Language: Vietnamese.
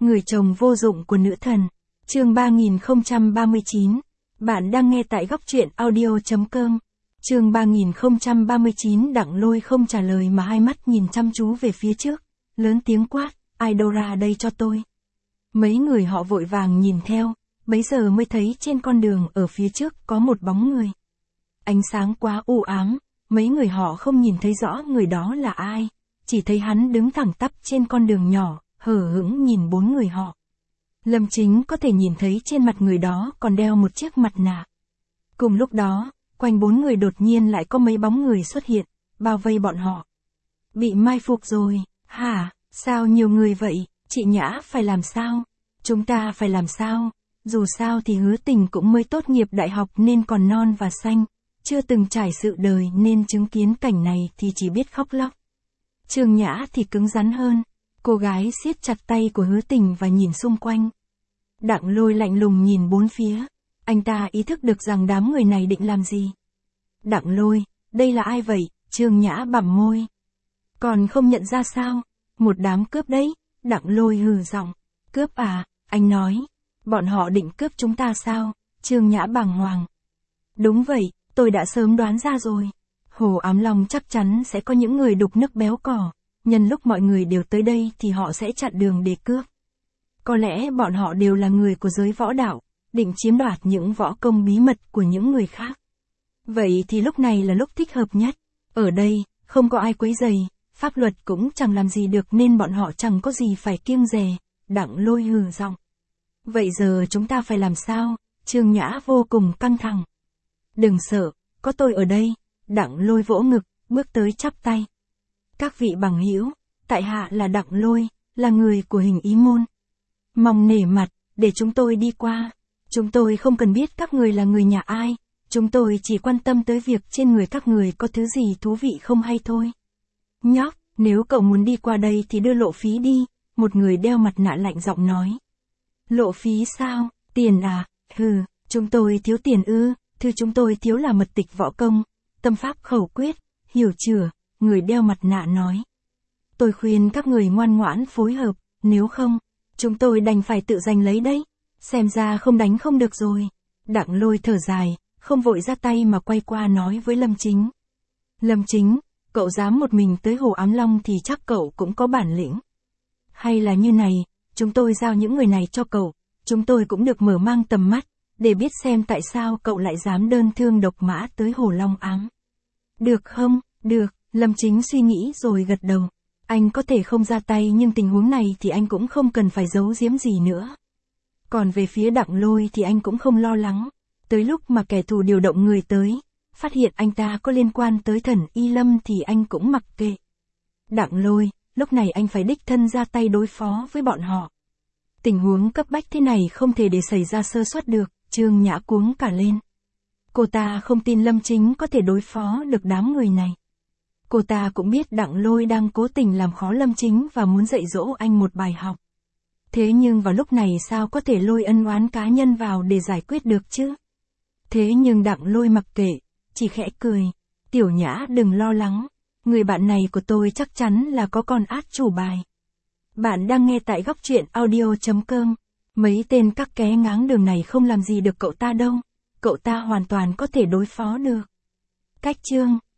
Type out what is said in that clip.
Người chồng vô dụng của nữ thần. Chương 3039. Bạn đang nghe tại góc truyện audio.com. Chương 3039. Đặng Lôi không trả lời mà hai mắt nhìn chăm chú về phía trước, lớn tiếng quát, ai đâu ra đây cho tôi. Mấy người họ vội vàng nhìn theo, bấy giờ mới thấy trên con đường ở phía trước có một bóng người. Ánh sáng quá u ám, mấy người họ không nhìn thấy rõ người đó là ai, chỉ thấy hắn đứng thẳng tắp trên con đường nhỏ, hờ hững nhìn bốn người họ. Lâm Chính có thể nhìn thấy trên mặt người đó còn đeo một chiếc mặt nạ. Cùng lúc đó, quanh bốn người đột nhiên lại có mấy bóng người xuất hiện, bao vây bọn họ. Bị mai phục rồi, hả, sao nhiều người vậy, chị Nhã phải làm sao? Chúng ta phải làm sao? Dù sao thì Hứa Tình cũng mới tốt nghiệp đại học nên còn non và xanh, chưa từng trải sự đời nên chứng kiến cảnh này thì chỉ biết khóc lóc. Trương Nhã thì cứng rắn hơn, cô gái siết chặt tay của Hứa Tình và nhìn xung quanh. Đặng Lôi lạnh lùng nhìn bốn phía, anh ta ý thức được rằng đám người này định làm gì. Đặng Lôi, đây là ai vậy? Trương Nhã bặm môi. Còn không nhận ra sao? Một đám cướp đấy. Đặng Lôi hừ giọng. Cướp à? Anh nói. Bọn họ định cướp chúng ta sao? Trương Nhã bàng hoàng. Đúng vậy, tôi đã sớm đoán ra rồi. Hồ Ám Long chắc chắn sẽ có những người đục nước béo cỏ, nhân lúc mọi người đều tới đây thì họ sẽ chặn đường để cướp. Có lẽ bọn họ đều là người của giới võ đạo, định chiếm đoạt những võ công bí mật của những người khác. Vậy thì lúc này là lúc thích hợp nhất. Ở đây, không có ai quấy rầy, pháp luật cũng chẳng làm gì được nên bọn họ chẳng có gì phải kiêng dè. Đặng Lôi hừ giọng. Vậy giờ chúng ta phải làm sao? Trương Nhã vô cùng căng thẳng. Đừng sợ, có tôi ở đây. Đặng Lôi vỗ ngực, bước tới chắp tay. Các vị bằng hữu, tại hạ là Đặng Lôi, là người của Hình Ý Môn. Mong nể mặt, để chúng tôi đi qua. Chúng tôi không cần biết các người là người nhà ai, chúng tôi chỉ quan tâm tới việc trên người các người có thứ gì thú vị không hay thôi. Nhóc, nếu cậu muốn đi qua đây thì đưa lộ phí đi, một người đeo mặt nạ lạnh giọng nói. Lộ phí sao? Tiền à? Hừ, chúng tôi thiếu tiền ư? Thứ chúng tôi thiếu là mật tịch võ công, tâm pháp khẩu quyết, hiểu chưa? Người đeo mặt nạ nói. Tôi khuyên các người ngoan ngoãn phối hợp, nếu không, chúng tôi đành phải tự giành lấy đấy. Xem ra không đánh không được rồi. Đặng Lôi thở dài, không vội ra tay mà quay qua nói với Lâm Chính. Lâm Chính, cậu dám một mình tới Hồ Ám Long thì chắc cậu cũng có bản lĩnh. Hay là như này, chúng tôi giao những người này cho cậu, chúng tôi cũng được mở mang tầm mắt, để biết xem tại sao cậu lại dám đơn thương độc mã tới Hồ Long Ám. Được không? Được, Lâm Chính suy nghĩ rồi gật đầu. Anh có thể không ra tay nhưng tình huống này thì anh cũng không cần phải giấu giếm gì nữa. Còn về phía Đặng Lôi thì anh cũng không lo lắng. Tới lúc mà kẻ thù điều động người tới, phát hiện anh ta có liên quan tới Thần Y Lâm thì anh cũng mặc kệ. Đặng Lôi, lúc này anh phải đích thân ra tay đối phó với bọn họ. Tình huống cấp bách thế này không thể để xảy ra sơ suất được. Trương Nhã cuống cả lên. Cô ta không tin Lâm Chính có thể đối phó được đám người này. Cô ta cũng biết Đặng Lôi đang cố tình làm khó Lâm Chính và muốn dạy dỗ anh một bài học. Thế nhưng vào lúc này sao có thể lôi ân oán cá nhân vào để giải quyết được chứ? Thế nhưng Đặng Lôi mặc kệ, chỉ khẽ cười. Tiểu Nhã đừng lo lắng, người bạn này của tôi chắc chắn là có con át chủ bài. Bạn đang nghe tại góc truyện audio.com. Mấy tên các ké ngáng đường này không làm gì được cậu ta đâu. Cậu ta hoàn toàn có thể đối phó được. Cách chương